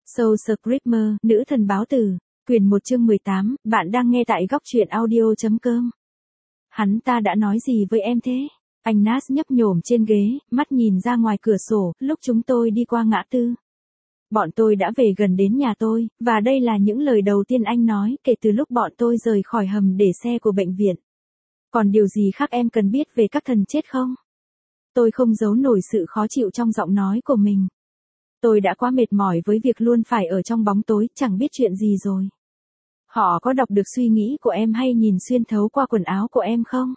Soul Screamer, nữ thần báo tử, quyển 1 chương 18, bạn đang nghe tại góc truyện audio.com. Hắn ta đã nói gì với em thế? Anh Nas nhấp nhổm trên ghế, mắt nhìn ra ngoài cửa sổ, lúc chúng tôi đi qua ngã tư. Bọn tôi đã về gần đến nhà tôi, và đây là những lời đầu tiên anh nói kể từ lúc bọn tôi rời khỏi hầm để xe của bệnh viện. Còn điều gì khác em cần biết về các thần chết không? Tôi không giấu nổi sự khó chịu trong giọng nói của mình. Tôi đã quá mệt mỏi với việc luôn phải ở trong bóng tối, chẳng biết chuyện gì rồi. Họ có đọc được suy nghĩ của em hay nhìn xuyên thấu qua quần áo của em không?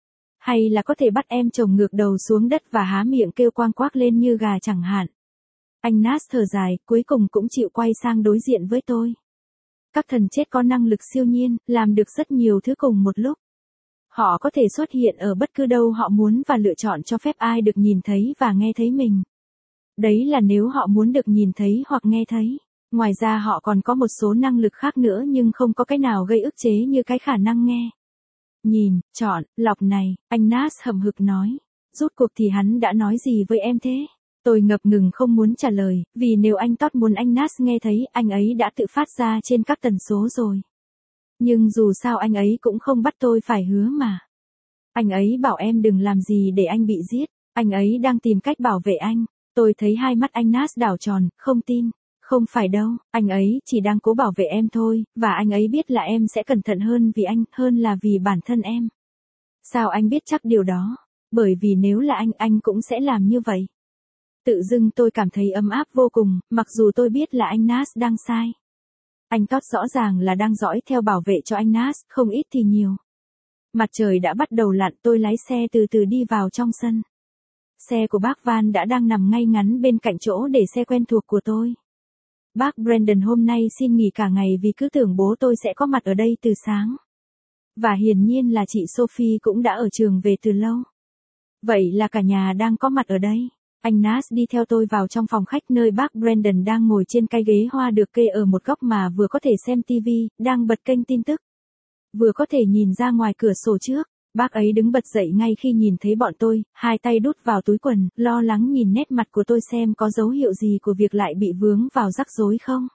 Hay là có thể bắt em chồng ngược đầu xuống đất và há miệng kêu quang quác lên như gà chẳng hạn? Anh Nas thở dài, cuối cùng cũng chịu quay sang đối diện với tôi. Các thần chết có năng lực siêu nhiên, làm được rất nhiều thứ cùng một lúc. Họ có thể xuất hiện ở bất cứ đâu họ muốn và lựa chọn cho phép ai được nhìn thấy và nghe thấy mình. Đấy là nếu họ muốn được nhìn thấy hoặc nghe thấy. Ngoài ra họ còn có một số năng lực khác nữa nhưng không có cái nào gây ức chế như cái khả năng nghe, nhìn, chọn, lọc này, anh Nas hậm hực nói. Rốt cuộc thì hắn đã nói gì với em thế? Tôi ngập ngừng không muốn trả lời, vì nếu anh Todd muốn anh Nas nghe thấy, anh ấy đã tự phát ra trên các tần số rồi. Nhưng dù sao anh ấy cũng không bắt tôi phải hứa mà. Anh ấy bảo em đừng làm gì để anh bị giết, anh ấy đang tìm cách bảo vệ anh. Tôi thấy hai mắt anh Nas đảo tròn, không tin. Không phải đâu, anh ấy chỉ đang cố bảo vệ em thôi, và anh ấy biết là em sẽ cẩn thận hơn vì anh, hơn là vì bản thân em. Sao anh biết chắc điều đó? Bởi vì nếu là anh cũng sẽ làm như vậy. Tự dưng tôi cảm thấy ấm áp vô cùng, mặc dù tôi biết là anh Nas đang sai. Anh Todd rõ ràng là đang dõi theo bảo vệ cho anh Nas, không ít thì nhiều. Mặt trời đã bắt đầu lặn, tôi lái xe từ từ đi vào trong sân. Xe của bác Van đã đang nằm ngay ngắn bên cạnh chỗ để xe quen thuộc của tôi. Bác Brandon hôm nay xin nghỉ cả ngày vì cứ tưởng bố tôi sẽ có mặt ở đây từ sáng. Và hiển nhiên là chị Sophie cũng đã ở trường về từ lâu. Vậy là cả nhà đang có mặt ở đây. Anh Nas đi theo tôi vào trong phòng khách nơi bác Brandon đang ngồi trên cái ghế hoa được kê ở một góc mà vừa có thể xem TV, đang bật kênh tin tức, vừa có thể nhìn ra ngoài cửa sổ trước. Bác ấy đứng bật dậy ngay khi nhìn thấy bọn tôi, hai tay đút vào túi quần, lo lắng nhìn nét mặt của tôi xem có dấu hiệu gì của việc lại bị vướng vào rắc rối không.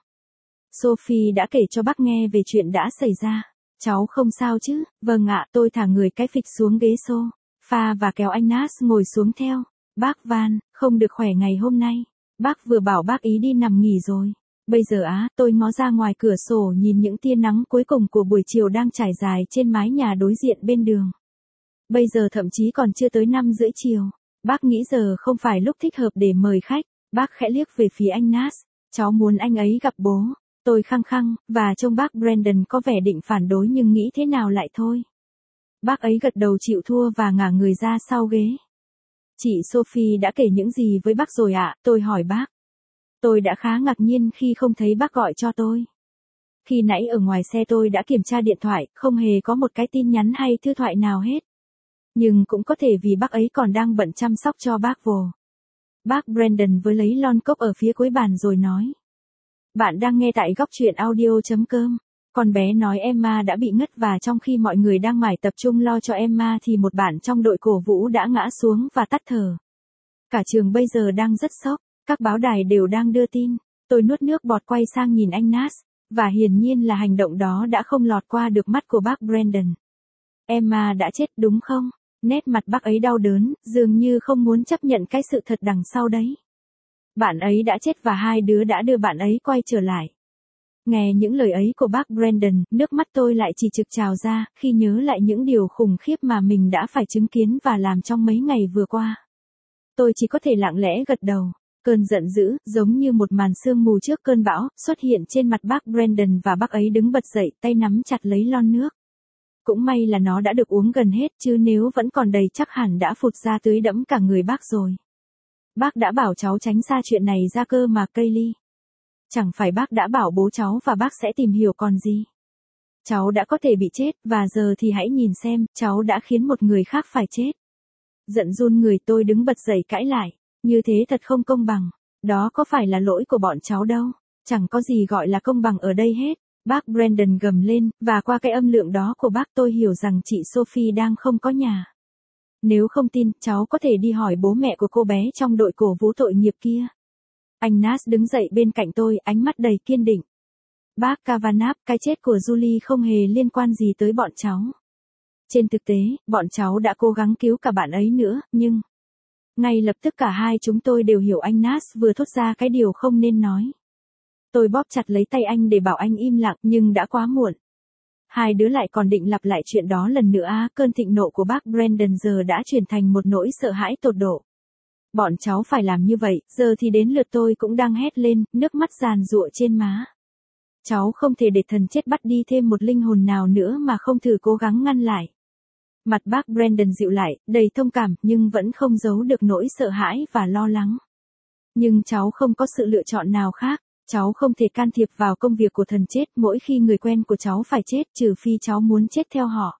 Sophie đã kể cho bác nghe về chuyện đã xảy ra. Cháu không sao chứ? Vâng ạ, tôi thả người cái phịch xuống ghế sofa và kéo anh Nas ngồi xuống theo. Bác Van, không được khỏe ngày hôm nay. Bác vừa bảo bác ý đi nằm nghỉ rồi. Bây giờ tôi ngó ra ngoài cửa sổ nhìn những tia nắng cuối cùng của buổi chiều đang trải dài trên mái nhà đối diện bên đường. Bây giờ thậm chí còn chưa tới 5:30 chiều. Bác nghĩ giờ không phải lúc thích hợp để mời khách. Bác khẽ liếc về phía anh Nas. Cháu muốn anh ấy gặp bố. Tôi khăng khăng, và trông bác Brandon có vẻ định phản đối nhưng nghĩ thế nào lại thôi. Bác ấy gật đầu chịu thua và ngả người ra sau ghế. Chị Sophie đã kể những gì với bác rồi ạ? Tôi hỏi bác. Tôi đã khá ngạc nhiên khi không thấy bác gọi cho tôi. Khi nãy ở ngoài xe tôi đã kiểm tra điện thoại, không hề có một cái tin nhắn hay thư thoại nào hết. Nhưng cũng có thể vì bác ấy còn đang bận chăm sóc cho bác Vô. Bác Brandon với lấy lon cốc ở phía cuối bàn rồi nói. Bạn đang nghe tại góc truyện audio.com. Con bé nói Emma đã bị ngất và trong khi mọi người đang mải tập trung lo cho Emma thì một bạn trong đội cổ vũ đã ngã xuống và tắt thở. Cả trường bây giờ đang rất sốc, các báo đài đều đang đưa tin. Tôi nuốt nước bọt quay sang nhìn anh Nas, và hiển nhiên là hành động đó đã không lọt qua được mắt của bác Brandon. Emma đã chết đúng không? Nét mặt bác ấy đau đớn, dường như không muốn chấp nhận cái sự thật đằng sau đấy. Bạn ấy đã chết và hai đứa đã đưa bạn ấy quay trở lại. Nghe những lời ấy của bác Brandon, nước mắt tôi lại chỉ trực trào ra, khi nhớ lại những điều khủng khiếp mà mình đã phải chứng kiến và làm trong mấy ngày vừa qua. Tôi chỉ có thể lặng lẽ gật đầu. Cơn giận dữ, giống như một màn sương mù trước cơn bão, xuất hiện trên mặt bác Brandon và bác ấy đứng bật dậy, tay nắm chặt lấy lon nước. Cũng may là nó đã được uống gần hết chứ nếu vẫn còn đầy chắc hẳn đã phụt ra tưới đẫm cả người bác rồi. Bác đã bảo cháu tránh xa chuyện này ra cơ mà Kaylee. Chẳng phải bác đã bảo bố cháu và bác sẽ tìm hiểu còn gì. Cháu đã có thể bị chết và giờ thì hãy nhìn xem, cháu đã khiến một người khác phải chết. Giận run người tôi đứng bật dậy cãi lại. Như thế thật không công bằng. Đó có phải là lỗi của bọn cháu đâu. Chẳng có gì gọi là công bằng ở đây hết. Bác Brandon gầm lên, và qua cái âm lượng đó của bác tôi hiểu rằng chị Sophie đang không có nhà. Nếu không tin, cháu có thể đi hỏi bố mẹ của cô bé trong đội cổ vũ tội nghiệp kia. Anh Nas đứng dậy bên cạnh tôi, ánh mắt đầy kiên định. Bác Kavanagh, cái chết của Julie không hề liên quan gì tới bọn cháu. Trên thực tế, bọn cháu đã cố gắng cứu cả bạn ấy nữa, nhưng... Ngay lập tức cả hai chúng tôi đều hiểu anh Nas vừa thốt ra cái điều không nên nói. Tôi bóp chặt lấy tay anh để bảo anh im lặng, nhưng đã quá muộn. Hai đứa lại còn định lặp lại chuyện đó lần nữa cơn thịnh nộ của bác Brandon giờ đã chuyển thành một nỗi sợ hãi tột độ. Bọn cháu phải làm như vậy, giờ thì đến lượt tôi cũng đang hét lên, nước mắt giàn giụa trên má. Cháu không thể để thần chết bắt đi thêm một linh hồn nào nữa mà không thử cố gắng ngăn lại. Mặt bác Brandon dịu lại, đầy thông cảm, nhưng vẫn không giấu được nỗi sợ hãi và lo lắng. Nhưng cháu không có sự lựa chọn nào khác, cháu không thể can thiệp vào công việc của thần chết mỗi khi người quen của cháu phải chết, trừ phi cháu muốn chết theo họ.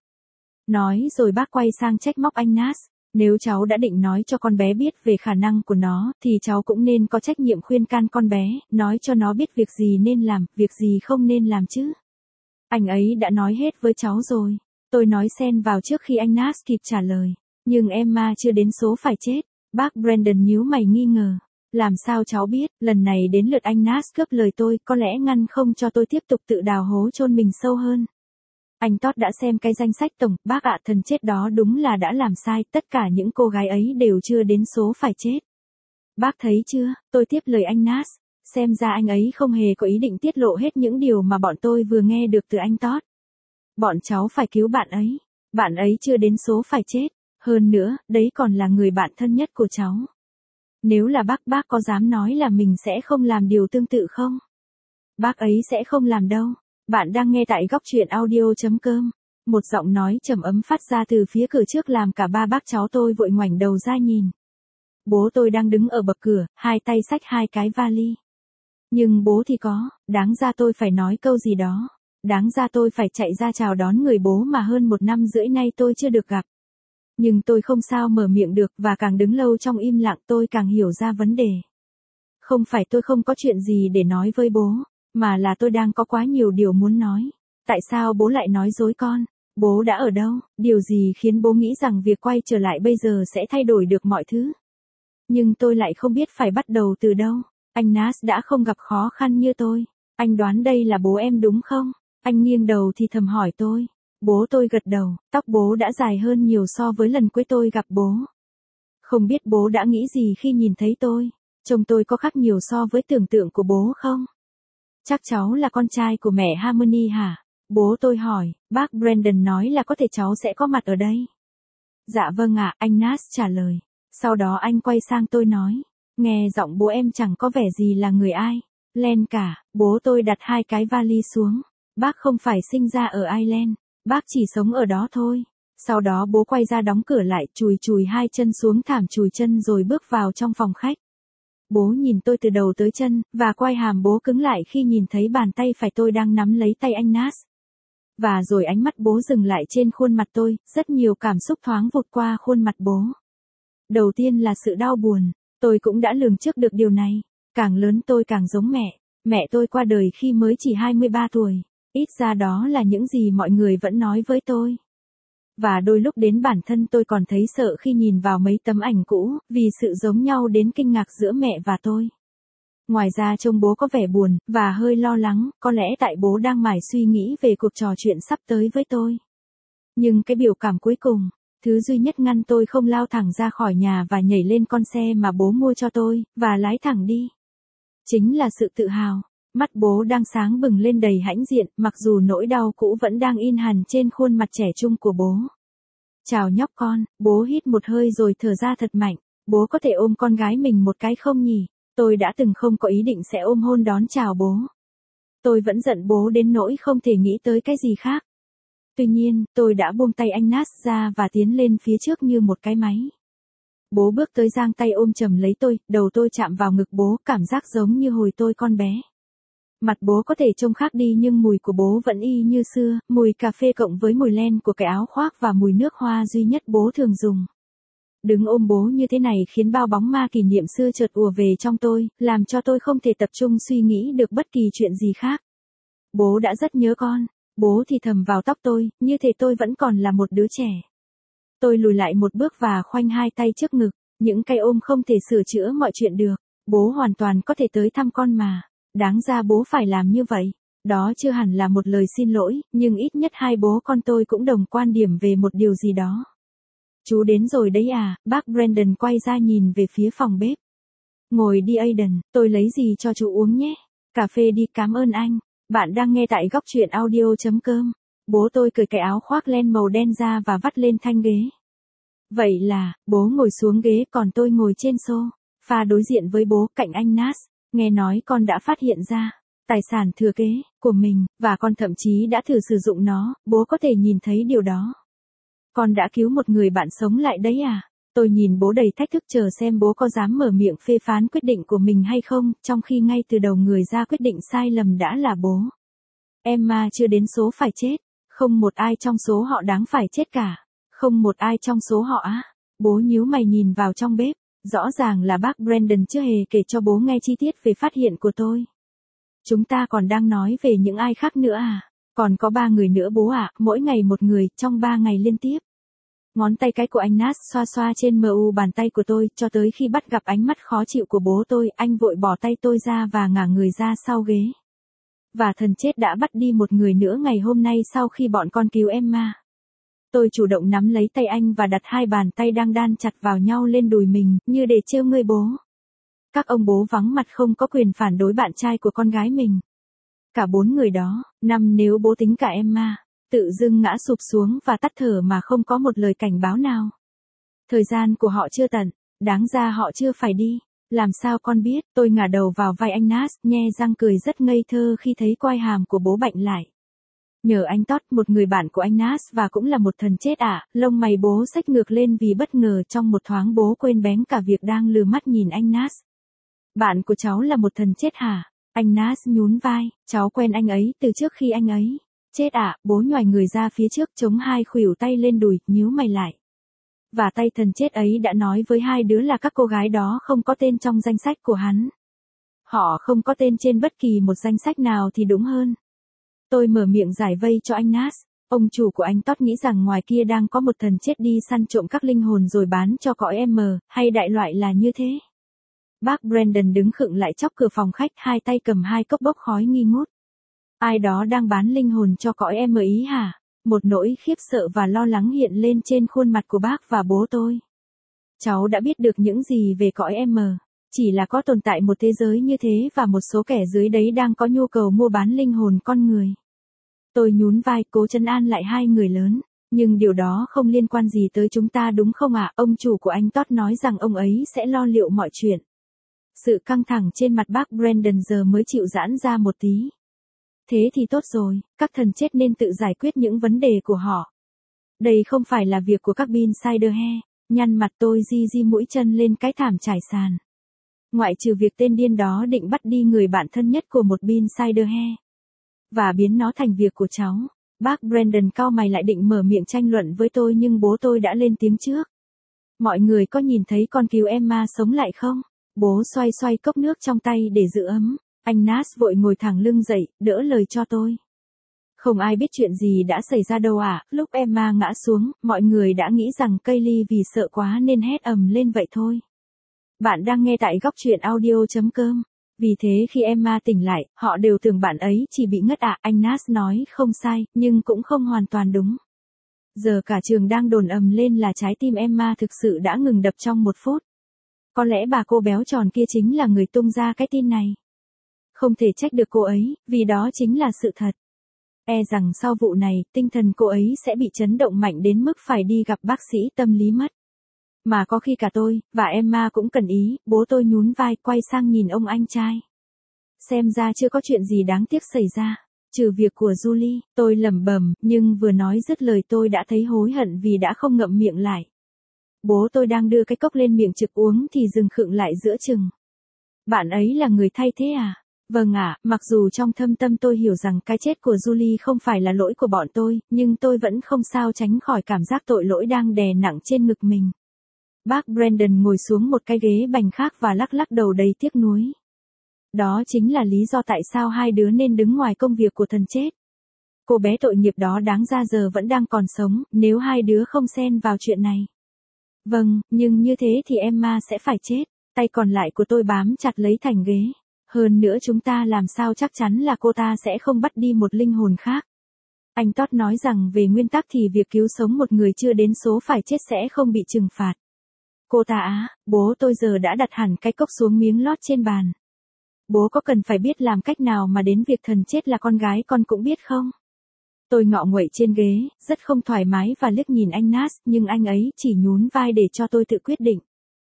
Nói rồi bác quay sang trách móc anh Nas. Nếu cháu đã định nói cho con bé biết về khả năng của nó, thì cháu cũng nên có trách nhiệm khuyên can con bé, nói cho nó biết việc gì nên làm, việc gì không nên làm chứ. Anh ấy đã nói hết với cháu rồi. Tôi nói xen vào trước khi anh Nas kịp trả lời. Nhưng Emma chưa đến số phải chết. Bác Brandon nhíu mày nghi ngờ. Làm sao cháu biết, lần này đến lượt anh Nas cướp lời tôi, có lẽ ngăn không cho tôi tiếp tục tự đào hố chôn mình sâu hơn. Anh Todd đã xem cái danh sách tổng, bác ạ, thần chết đó đúng là đã làm sai, tất cả những cô gái ấy đều chưa đến số phải chết. Bác thấy chưa, tôi tiếp lời anh Nas, xem ra anh ấy không hề có ý định tiết lộ hết những điều mà bọn tôi vừa nghe được từ anh Todd. Bọn cháu phải cứu bạn ấy chưa đến số phải chết, hơn nữa, đấy còn là người bạn thân nhất của cháu. Nếu là bác có dám nói là mình sẽ không làm điều tương tự không? Bác ấy sẽ không làm đâu. Bạn đang nghe tại góc truyện audio.com. Một giọng nói trầm ấm phát ra từ phía cửa trước làm cả ba bác cháu tôi vội ngoảnh đầu ra nhìn. Bố tôi đang đứng ở bậc cửa, hai tay xách hai cái vali. Nhưng bố thì có, đáng ra tôi phải nói câu gì đó. Đáng ra tôi phải chạy ra chào đón người bố mà hơn 1 năm rưỡi nay tôi chưa được gặp. Nhưng tôi không sao mở miệng được, và càng đứng lâu trong im lặng tôi càng hiểu ra vấn đề. Không phải tôi không có chuyện gì để nói với bố, mà là tôi đang có quá nhiều điều muốn nói. Tại sao bố lại nói dối con? Bố đã ở đâu? Điều gì khiến bố nghĩ rằng việc quay trở lại bây giờ sẽ thay đổi được mọi thứ? Nhưng tôi lại không biết phải bắt đầu từ đâu. Anh Nas đã không gặp khó khăn như tôi. Anh đoán đây là bố em đúng không? Anh nghiêng đầu thì thầm hỏi tôi. Bố tôi gật đầu, tóc bố đã dài hơn nhiều so với lần cuối tôi gặp bố. Không biết bố đã nghĩ gì khi nhìn thấy tôi? Trông tôi có khác nhiều so với tưởng tượng của bố không? Chắc cháu là con trai của mẹ Harmony hả? Bố tôi hỏi, bác Brandon nói là có thể cháu sẽ có mặt ở đây. Dạ vâng ạ, anh Nas trả lời. Sau đó anh quay sang tôi nói, nghe giọng bố em chẳng có vẻ gì là người ai. Len cả, bố tôi đặt hai cái vali xuống. Bác không phải sinh ra ở Ireland, bác chỉ sống ở đó thôi. Sau đó bố quay ra đóng cửa lại, chùi chùi hai chân xuống thảm chùi chân rồi bước vào trong phòng khách. Bố nhìn tôi từ đầu tới chân, và quai hàm bố cứng lại khi nhìn thấy bàn tay phải tôi đang nắm lấy tay anh Nas. Và rồi ánh mắt bố dừng lại trên khuôn mặt tôi, rất nhiều cảm xúc thoáng vụt qua khuôn mặt bố. Đầu tiên là sự đau buồn, tôi cũng đã lường trước được điều này. Càng lớn tôi càng giống mẹ. Mẹ tôi qua đời khi mới chỉ 23 tuổi. Ít ra đó là những gì mọi người vẫn nói với tôi. Và đôi lúc đến bản thân tôi còn thấy sợ khi nhìn vào mấy tấm ảnh cũ, vì sự giống nhau đến kinh ngạc giữa mẹ và tôi. Ngoài ra trông bố có vẻ buồn, và hơi lo lắng, có lẽ tại bố đang mải suy nghĩ về cuộc trò chuyện sắp tới với tôi. Nhưng cái biểu cảm cuối cùng, thứ duy nhất ngăn tôi không lao thẳng ra khỏi nhà và nhảy lên con xe mà bố mua cho tôi, và lái thẳng đi. Chính là sự tự hào. Mắt bố đang sáng bừng lên đầy hãnh diện, mặc dù nỗi đau cũ vẫn đang in hằn trên khuôn mặt trẻ trung của bố. Chào nhóc con, bố hít một hơi rồi thở ra thật mạnh. Bố có thể ôm con gái mình một cái không nhỉ? Tôi đã từng không có ý định sẽ ôm hôn đón chào bố. Tôi vẫn giận bố đến nỗi không thể nghĩ tới cái gì khác. Tuy nhiên, tôi đã buông tay anh Nas ra và tiến lên phía trước như một cái máy. Bố bước tới giang tay ôm chầm lấy tôi, đầu tôi chạm vào ngực bố, cảm giác giống như hồi tôi con bé. Mặt bố có thể trông khác đi nhưng mùi của bố vẫn y như xưa, mùi cà phê cộng với mùi len của cái áo khoác và mùi nước hoa duy nhất bố thường dùng. Đứng ôm bố như thế này khiến bao bóng ma kỷ niệm xưa chợt ùa về trong tôi, làm cho tôi không thể tập trung suy nghĩ được bất kỳ chuyện gì khác. Bố đã rất nhớ con, bố thì thầm vào tóc tôi, như thể tôi vẫn còn là một đứa trẻ. Tôi lùi lại một bước và khoanh hai tay trước ngực, những cái ôm không thể sửa chữa mọi chuyện được. Bố hoàn toàn có thể tới thăm con mà. Đáng ra bố phải làm như vậy. Đó chưa hẳn là một lời xin lỗi, nhưng ít nhất hai bố con tôi cũng đồng quan điểm về một điều gì đó. Chú đến rồi đấy à, bác Brandon quay ra nhìn về phía phòng bếp. Ngồi đi Aiden, tôi lấy gì cho chú uống nhé. Cà phê đi, cảm ơn anh. Bạn đang nghe tại góc truyện audio.com. Bố tôi cởi cái áo khoác len màu đen ra và vắt lên thanh ghế. Vậy là, bố ngồi xuống ghế còn tôi ngồi trên sofa đối diện với bố cạnh anh Nas. Nghe nói con đã phát hiện ra tài sản thừa kế của mình, và con thậm chí đã thử sử dụng nó, bố có thể nhìn thấy điều đó. Con đã cứu một người bạn sống lại đấy à? Tôi nhìn bố đầy thách thức chờ xem bố có dám mở miệng phê phán quyết định của mình hay không, trong khi ngay từ đầu người ra quyết định sai lầm đã là bố. Emma chưa đến số phải chết, không một ai trong số họ đáng phải chết cả, không một ai trong số họ á. Bố nhíu mày nhìn vào trong bếp, rõ ràng là bác Brandon chưa hề kể cho bố nghe chi tiết về phát hiện của tôi. Chúng ta còn đang nói về những ai khác nữa à? Còn có 3 người nữa bố ạ, mỗi ngày một người, trong 3 ngày liên tiếp. Ngón tay cái của anh Nas xoa xoa trên mu bàn tay của tôi, cho tới khi bắt gặp ánh mắt khó chịu của bố tôi, anh vội bỏ tay tôi ra và ngả người ra sau ghế. Và thần chết đã bắt đi một người nữa ngày hôm nay sau khi bọn con cứu Emma. Tôi chủ động nắm lấy tay anh và đặt hai bàn tay đang đan chặt vào nhau lên đùi mình, như để trêu ngươi bố. Các ông bố vắng mặt không có quyền phản đối bạn trai của con gái mình. Cả 4 người đó, 5 nếu bố tính cả Emma, tự dưng ngã sụp xuống và tắt thở mà không có một lời cảnh báo nào. Thời gian của họ chưa tận, đáng ra họ chưa phải đi. Làm sao con biết? Tôi ngả đầu vào vai anh Nas, nhe răng cười rất ngây thơ khi thấy quai hàm của bố bạnh lại. Nhờ anh Todd, một người bạn của anh Nas và cũng là một thần chết ạ, lông mày bố xếch ngược lên vì bất ngờ trong một thoáng bố quên bén cả việc đang lừa mắt nhìn anh Nas. Bạn của cháu là một thần chết hả? Anh Nas nhún vai, cháu quen anh ấy từ trước khi anh ấy chết ạ, bố nhoài người ra phía trước chống hai khuỷu tay lên đùi, nhíu mày lại. Và tay thần chết ấy đã nói với hai đứa là các cô gái đó không có tên trong danh sách của hắn. Họ không có tên trên bất kỳ một danh sách nào thì đúng hơn. Tôi mở miệng giải vây cho anh Nas. Ông chủ của anh Todd nghĩ rằng ngoài kia đang có một thần chết đi săn trộm các linh hồn rồi bán cho cõi M, hay đại loại là như thế. Bác Brandon đứng khựng lại chóc cửa phòng khách, hai tay cầm hai cốc bốc khói nghi ngút. Ai đó đang bán linh hồn cho cõi M ý hả? Một nỗi khiếp sợ và lo lắng hiện lên trên khuôn mặt của bác và bố tôi. Cháu đã biết được những gì về cõi M? Chỉ là có tồn tại một thế giới như thế và một số kẻ dưới đấy đang có nhu cầu mua bán linh hồn con người. Tôi nhún vai cố trấn an lại hai người lớn. Nhưng điều đó không liên quan gì tới chúng ta đúng không ạ? Ông chủ của anh Todd nói rằng ông ấy sẽ lo liệu mọi chuyện. Sự căng thẳng trên mặt bác Brandon giờ mới chịu giãn ra một tí. Thế thì tốt rồi, các thần chết nên tự giải quyết những vấn đề của họ. Đây không phải là việc của các Insiderhe. Nhăn mặt tôi di mũi chân lên cái thảm trải sàn. Ngoại trừ việc tên điên đó định bắt đi người bạn thân nhất của một Insiderhe và biến nó thành việc của cháu. Bác Brandon cau mày lại định mở miệng tranh luận với tôi nhưng bố tôi đã lên tiếng trước. Mọi người có nhìn thấy con cứu Emma sống lại không? Bố xoay xoay cốc nước trong tay để giữ ấm. Anh Nas vội ngồi thẳng lưng dậy, đỡ lời cho tôi. Không ai biết chuyện gì đã xảy ra đâu ạ. Lúc Emma ngã xuống, mọi người đã nghĩ rằng Kaylee vì sợ quá nên hét ầm lên vậy thôi. Bạn đang nghe tại góc truyện audio.com. Vì thế khi Emma tỉnh lại, họ đều tưởng bạn ấy chỉ bị ngất ạ. Anh Nas nói không sai, nhưng cũng không hoàn toàn đúng. Giờ cả trường đang đồn ầm lên là trái tim Emma thực sự đã ngừng đập trong 1 phút. Có lẽ bà cô béo tròn kia chính là người tung ra cái tin này. Không thể trách được cô ấy, vì đó chính là sự thật. E rằng sau vụ này, tinh thần cô ấy sẽ bị chấn động mạnh đến mức phải đi gặp bác sĩ tâm lý mất. Mà có khi cả tôi, và Emma cũng cần ý, bố tôi nhún vai quay sang nhìn ông anh trai. Xem ra chưa có chuyện gì đáng tiếc xảy ra, trừ việc của Julie, tôi lẩm bẩm, nhưng vừa nói dứt lời tôi đã thấy hối hận vì đã không ngậm miệng lại. Bố tôi đang đưa cái cốc lên miệng trực uống thì dừng khựng lại giữa chừng. Bạn ấy là người thay thế à? Vâng ạ, mặc dù trong thâm tâm tôi hiểu rằng cái chết của Julie không phải là lỗi của bọn tôi, nhưng tôi vẫn không sao tránh khỏi cảm giác tội lỗi đang đè nặng trên ngực mình. Bác Brandon ngồi xuống một cái ghế bành khác và lắc lắc đầu đầy tiếc nuối. Đó chính là lý do tại sao hai đứa nên đứng ngoài công việc của thần chết. Cô bé tội nghiệp đó đáng ra giờ vẫn đang còn sống, nếu hai đứa không xen vào chuyện này. Vâng, nhưng như thế thì Emma sẽ phải chết. Tay còn lại của tôi bám chặt lấy thành ghế. Hơn nữa chúng ta làm sao chắc chắn là cô ta sẽ không bắt đi một linh hồn khác. Anh Todd nói rằng về nguyên tắc thì việc cứu sống một người chưa đến số phải chết sẽ không bị trừng phạt. Cô ta á, bố tôi giờ đã đặt hẳn cái cốc xuống miếng lót trên bàn. Bố có cần phải biết làm cách nào mà đến việc thần chết là con gái con cũng biết không? Tôi ngọ nguậy trên ghế, rất không thoải mái và liếc nhìn anh Nas, nhưng anh ấy chỉ nhún vai để cho tôi tự quyết định.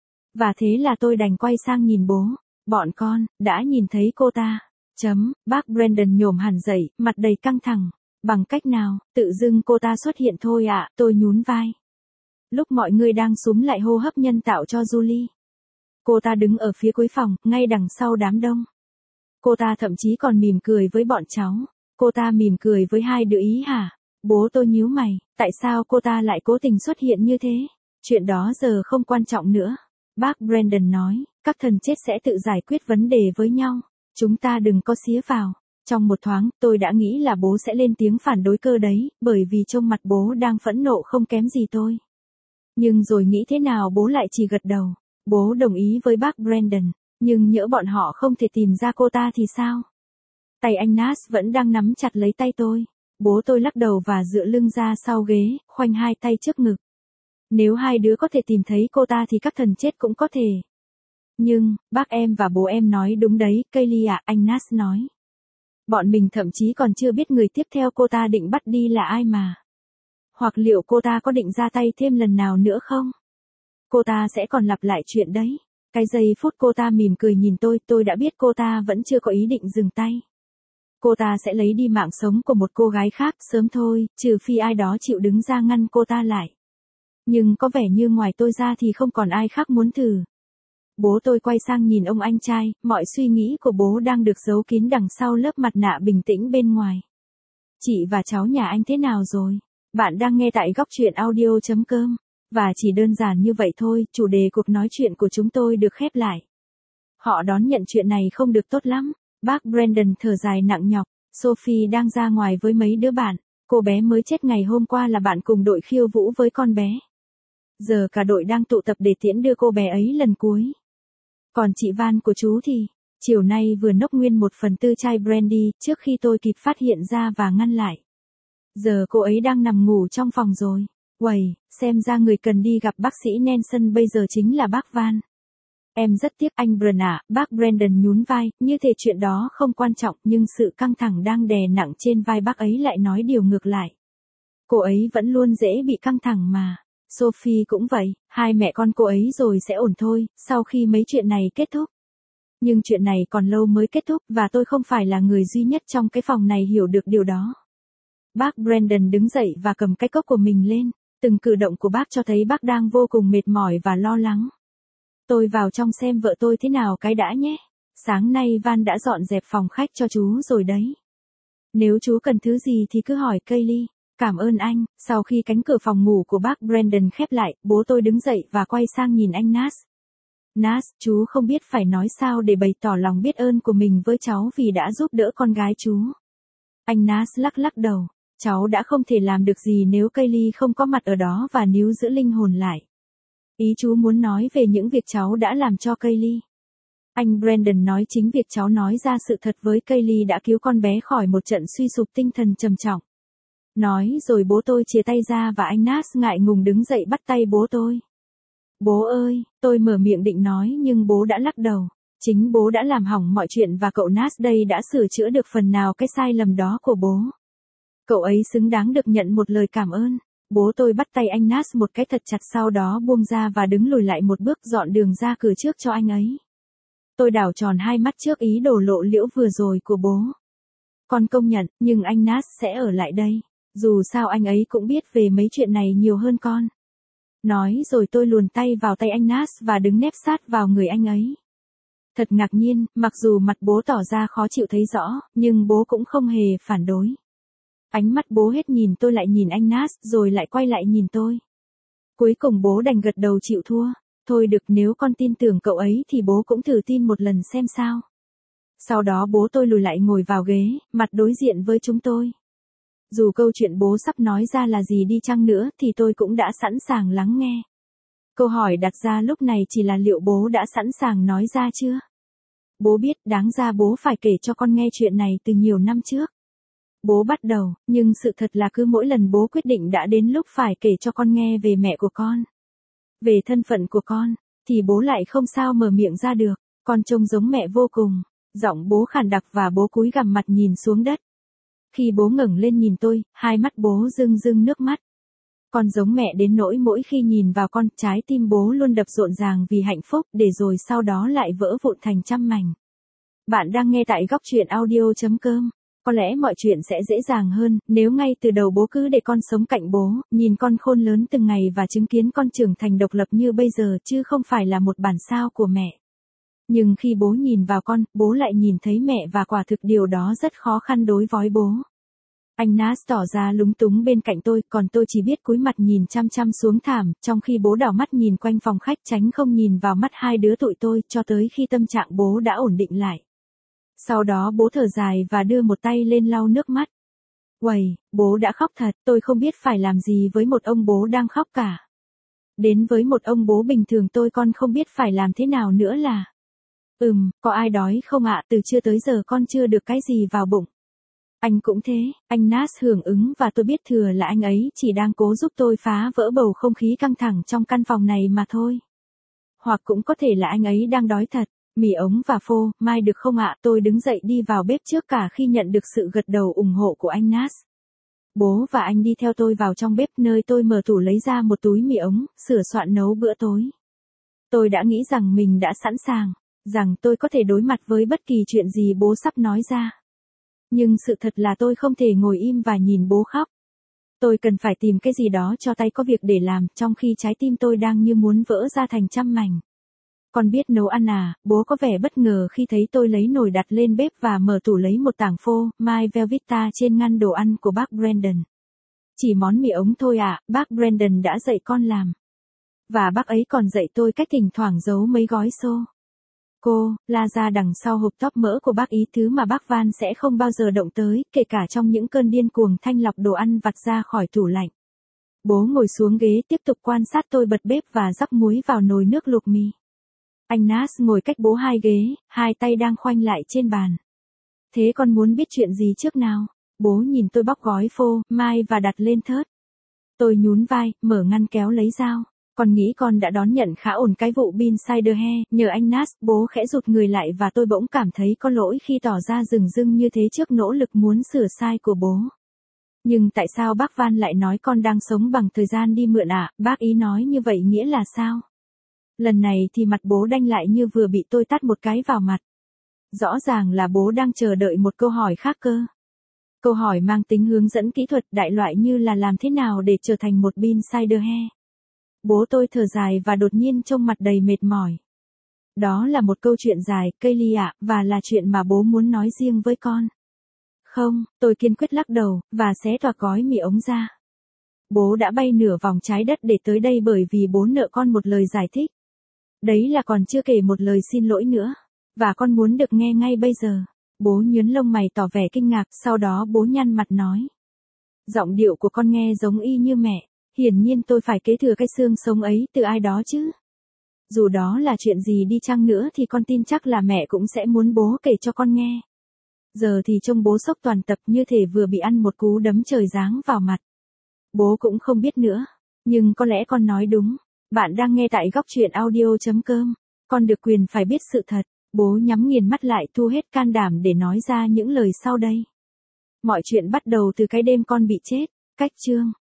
Và thế là tôi đành quay sang nhìn bố. Bọn con, đã nhìn thấy cô ta. Bác Brandon nhổm hẳn dậy, mặt đầy căng thẳng. Bằng cách nào, tự dưng cô ta xuất hiện thôi ạ, tôi nhún vai. Lúc mọi người đang súm lại hô hấp nhân tạo cho Julie. Cô ta đứng ở phía cuối phòng, ngay đằng sau đám đông. Cô ta thậm chí còn mỉm cười với bọn cháu. Cô ta mỉm cười với hai đứa Ý hả? Bố tôi nhíu mày, tại sao cô ta lại cố tình xuất hiện như thế? Chuyện đó giờ không quan trọng nữa. Bác Brandon nói, các thần chết sẽ tự giải quyết vấn đề với nhau. Chúng ta đừng có xía vào. Trong một thoáng, tôi đã nghĩ là bố sẽ lên tiếng phản đối cơ đấy, bởi vì trông mặt bố đang phẫn nộ không kém gì tôi. Nhưng rồi nghĩ thế nào bố lại chỉ gật đầu. Bố đồng ý với bác Brandon, nhưng nhỡ bọn họ không thể tìm ra cô ta thì sao? Tay anh Nas vẫn đang nắm chặt lấy tay tôi. Bố tôi lắc đầu và dựa lưng ra sau ghế, khoanh hai tay trước ngực. Nếu hai đứa có thể tìm thấy cô ta thì các thần chết cũng có thể. Nhưng, bác em và bố em nói đúng đấy, Kaylee à, anh Nas nói. Bọn mình thậm chí còn chưa biết người tiếp theo cô ta định bắt đi là ai mà. Hoặc liệu cô ta có định ra tay thêm lần nào nữa không? Cô ta sẽ còn lặp lại chuyện đấy. Cái giây phút cô ta mỉm cười nhìn tôi đã biết cô ta vẫn chưa có ý định dừng tay. Cô ta sẽ lấy đi mạng sống của một cô gái khác sớm thôi, trừ phi ai đó chịu đứng ra ngăn cô ta lại. Nhưng có vẻ như ngoài tôi ra thì không còn ai khác muốn thử. Bố tôi quay sang nhìn ông anh trai, mọi suy nghĩ của bố đang được giấu kín đằng sau lớp mặt nạ bình tĩnh bên ngoài. Chị và cháu nhà anh thế nào rồi? Bạn đang nghe tại góc truyện audio.com. Và chỉ đơn giản như vậy thôi, chủ đề cuộc nói chuyện của chúng tôi được khép lại. Họ đón nhận chuyện này không được tốt lắm. Bác Brandon thở dài nặng nhọc. Sophie đang ra ngoài với mấy đứa bạn. Cô bé mới chết ngày hôm qua là bạn cùng đội khiêu vũ với con bé. Giờ cả đội đang tụ tập để tiễn đưa cô bé ấy lần cuối. Còn chị Van của chú thì, chiều nay vừa nốc nguyên 1/4 chai brandy trước khi tôi kịp phát hiện ra và ngăn lại. Giờ cô ấy đang nằm ngủ trong phòng rồi. Uầy, xem ra người cần đi gặp bác sĩ Nelson bây giờ chính là bác Van. Em rất tiếc anh Brandon ạ, bác Brandon nhún vai, như thể chuyện đó không quan trọng nhưng sự căng thẳng đang đè nặng trên vai bác ấy lại nói điều ngược lại. Cô ấy vẫn luôn dễ bị căng thẳng mà. Sophie cũng vậy, hai mẹ con cô ấy rồi sẽ ổn thôi, sau khi mấy chuyện này kết thúc. Nhưng chuyện này còn lâu mới kết thúc và tôi không phải là người duy nhất trong cái phòng này hiểu được điều đó. Bác Brandon đứng dậy và cầm cái cốc của mình lên. Từng cử động của bác cho thấy bác đang vô cùng mệt mỏi và lo lắng. Tôi vào trong xem vợ tôi thế nào cái đã nhé. Sáng nay Van đã dọn dẹp phòng khách cho chú rồi đấy. Nếu chú cần thứ gì thì cứ hỏi Kaylee. Cảm ơn anh. Sau khi cánh cửa phòng ngủ của bác Brandon khép lại, bố tôi đứng dậy và quay sang nhìn anh Nas. Nas, chú không biết phải nói sao để bày tỏ lòng biết ơn của mình với cháu vì đã giúp đỡ con gái chú. Anh Nas lắc lắc đầu. Cháu đã không thể làm được gì nếu Kaylee không có mặt ở đó và níu giữ linh hồn lại. Ý chú muốn nói về những việc cháu đã làm cho Kaylee. Anh Brandon nói chính việc cháu nói ra sự thật với Kaylee đã cứu con bé khỏi một trận suy sụp tinh thần trầm trọng. Nói rồi bố tôi chia tay ra và anh Nas ngại ngùng đứng dậy bắt tay bố tôi. Bố ơi, tôi mở miệng định nói nhưng bố đã lắc đầu. Chính bố đã làm hỏng mọi chuyện và cậu Nas đây đã sửa chữa được phần nào cái sai lầm đó của bố. Cậu ấy xứng đáng được nhận một lời cảm ơn. Bố tôi bắt tay anh Nas một cái thật chặt sau đó buông ra và đứng lùi lại một bước dọn đường ra cửa trước cho anh ấy. Tôi đảo tròn hai mắt trước ý đồ lộ liễu vừa rồi của bố. Con công nhận, nhưng anh Nas sẽ ở lại đây. Dù sao anh ấy cũng biết về mấy chuyện này nhiều hơn con. Nói rồi tôi luồn tay vào tay anh Nas và đứng nép sát vào người anh ấy. Thật ngạc nhiên, mặc dù mặt bố tỏ ra khó chịu thấy rõ, nhưng bố cũng không hề phản đối. Ánh mắt bố hết nhìn tôi lại nhìn anh Nas rồi lại quay lại nhìn tôi. Cuối cùng bố đành gật đầu chịu thua. Thôi được, nếu con tin tưởng cậu ấy thì bố cũng thử tin một lần xem sao. Sau đó bố tôi lùi lại ngồi vào ghế, mặt đối diện với chúng tôi. Dù câu chuyện bố sắp nói ra là gì đi chăng nữa thì tôi cũng đã sẵn sàng lắng nghe. Câu hỏi đặt ra lúc này chỉ là liệu bố đã sẵn sàng nói ra chưa? Bố biết đáng ra bố phải kể cho con nghe chuyện này từ nhiều năm trước. Bố bắt đầu, nhưng sự thật là cứ mỗi lần bố quyết định đã đến lúc phải kể cho con nghe về mẹ của con, về thân phận của con, thì bố lại không sao mở miệng ra được. Con trông giống mẹ vô cùng. Giọng bố khàn đặc và bố cúi gằm mặt nhìn xuống đất. Khi bố ngẩng lên nhìn tôi, hai mắt bố rưng rưng nước mắt. Con giống mẹ đến nỗi mỗi khi nhìn vào con, trái tim bố luôn đập rộn ràng vì hạnh phúc, để rồi sau đó lại vỡ vụn thành trăm mảnh. Bạn đang nghe tại góc truyện audio.com. Có lẽ mọi chuyện sẽ dễ dàng hơn, nếu ngay từ đầu bố cứ để con sống cạnh bố, nhìn con khôn lớn từng ngày và chứng kiến con trưởng thành độc lập như bây giờ, chứ không phải là một bản sao của mẹ. Nhưng khi bố nhìn vào con, bố lại nhìn thấy mẹ và quả thực điều đó rất khó khăn đối với bố. Anh Nas tỏ ra lúng túng bên cạnh tôi, còn tôi chỉ biết cúi mặt nhìn chăm chăm xuống thảm, trong khi bố đảo mắt nhìn quanh phòng khách tránh không nhìn vào mắt hai đứa tụi tôi, cho tới khi tâm trạng bố đã ổn định lại. Sau đó bố thở dài và đưa một tay lên lau nước mắt. Uầy, bố đã khóc thật, tôi không biết phải làm gì với một ông bố đang khóc cả. Đến với một ông bố bình thường tôi con không biết phải làm thế nào nữa là. Có ai đói không ạ? Từ trưa tới giờ con chưa được cái gì vào bụng. Anh cũng thế, anh Nas hưởng ứng và tôi biết thừa là anh ấy chỉ đang cố giúp tôi phá vỡ bầu không khí căng thẳng trong căn phòng này mà thôi. Hoặc cũng có thể là anh ấy đang đói thật. Mì ống và phô, mai được không ạ? Tôi đứng dậy đi vào bếp trước cả khi nhận được sự gật đầu ủng hộ của anh Nas. Bố và anh đi theo tôi vào trong bếp nơi tôi mở tủ lấy ra một túi mì ống, sửa soạn nấu bữa tối. Tôi đã nghĩ rằng mình đã sẵn sàng, rằng tôi có thể đối mặt với bất kỳ chuyện gì bố sắp nói ra. Nhưng sự thật là tôi không thể ngồi im và nhìn bố khóc. Tôi cần phải tìm cái gì đó cho tay có việc để làm, trong khi trái tim tôi đang như muốn vỡ ra thành trăm mảnh. Con biết nấu ăn à? Bố có vẻ bất ngờ khi thấy tôi lấy nồi đặt lên bếp và mở tủ lấy một tảng phô, My Velveeta trên ngăn đồ ăn của bác Brandon. Chỉ món mì ống thôi à? Bác Brandon đã dạy con làm. Và bác ấy còn dạy tôi cách thỉnh thoảng giấu mấy gói xô. Cô, la ra đằng sau hộp tóp mỡ của bác ý, thứ mà bác Van sẽ không bao giờ động tới, kể cả trong những cơn điên cuồng thanh lọc đồ ăn vặt ra khỏi tủ lạnh. Bố ngồi xuống ghế tiếp tục quan sát tôi bật bếp và rắc muối vào nồi nước luộc mì. Anh Nas ngồi cách bố hai ghế, hai tay đang khoanh lại trên bàn. Thế con muốn biết chuyện gì trước nào? Bố nhìn tôi bóc gói phô, mai và đặt lên thớt. Tôi nhún vai, mở ngăn kéo lấy dao. Con nghĩ con đã đón nhận khá ổn cái vụ bean cider he, nhờ anh Nas. Bố khẽ rụt người lại và tôi bỗng cảm thấy có lỗi khi tỏ ra dửng dưng như thế trước nỗ lực muốn sửa sai của bố. Nhưng tại sao bác Van lại nói con đang sống bằng thời gian đi mượn ạ? Bác ý nói như vậy nghĩa là sao? Lần này thì mặt bố đanh lại như vừa bị tôi tát một cái vào mặt. Rõ ràng là bố đang chờ đợi một câu hỏi khác cơ. Câu hỏi mang tính hướng dẫn kỹ thuật đại loại như là làm thế nào để trở thành một bean cider he. Bố tôi thở dài và đột nhiên trông mặt đầy mệt mỏi. Đó là một câu chuyện dài, Kaylee ạ, và là chuyện mà bố muốn nói riêng với con. Không, tôi kiên quyết lắc đầu, và xé toạc gói mì ống ra. Bố đã bay nửa vòng trái đất để tới đây bởi vì bố nợ con một lời giải thích. Đấy là còn chưa kể một lời xin lỗi nữa. Và con muốn được nghe ngay bây giờ. Bố nhướng lông mày tỏ vẻ kinh ngạc, sau đó bố nhăn mặt nói. Giọng điệu của con nghe giống y như mẹ. Hiển nhiên tôi phải kế thừa cái xương sống ấy từ ai đó chứ. Dù đó là chuyện gì đi chăng nữa thì con tin chắc là mẹ cũng sẽ muốn bố kể cho con nghe. Giờ thì trông bố sốc toàn tập như thể vừa bị ăn một cú đấm trời giáng vào mặt. Bố cũng không biết nữa. Nhưng có lẽ con nói đúng. Bạn đang nghe tại góc truyện audio.com. Con được quyền phải biết sự thật. Bố nhắm nghiền mắt lại thu hết can đảm để nói ra những lời sau đây. Mọi chuyện bắt đầu từ cái đêm con bị chết. Cách chương.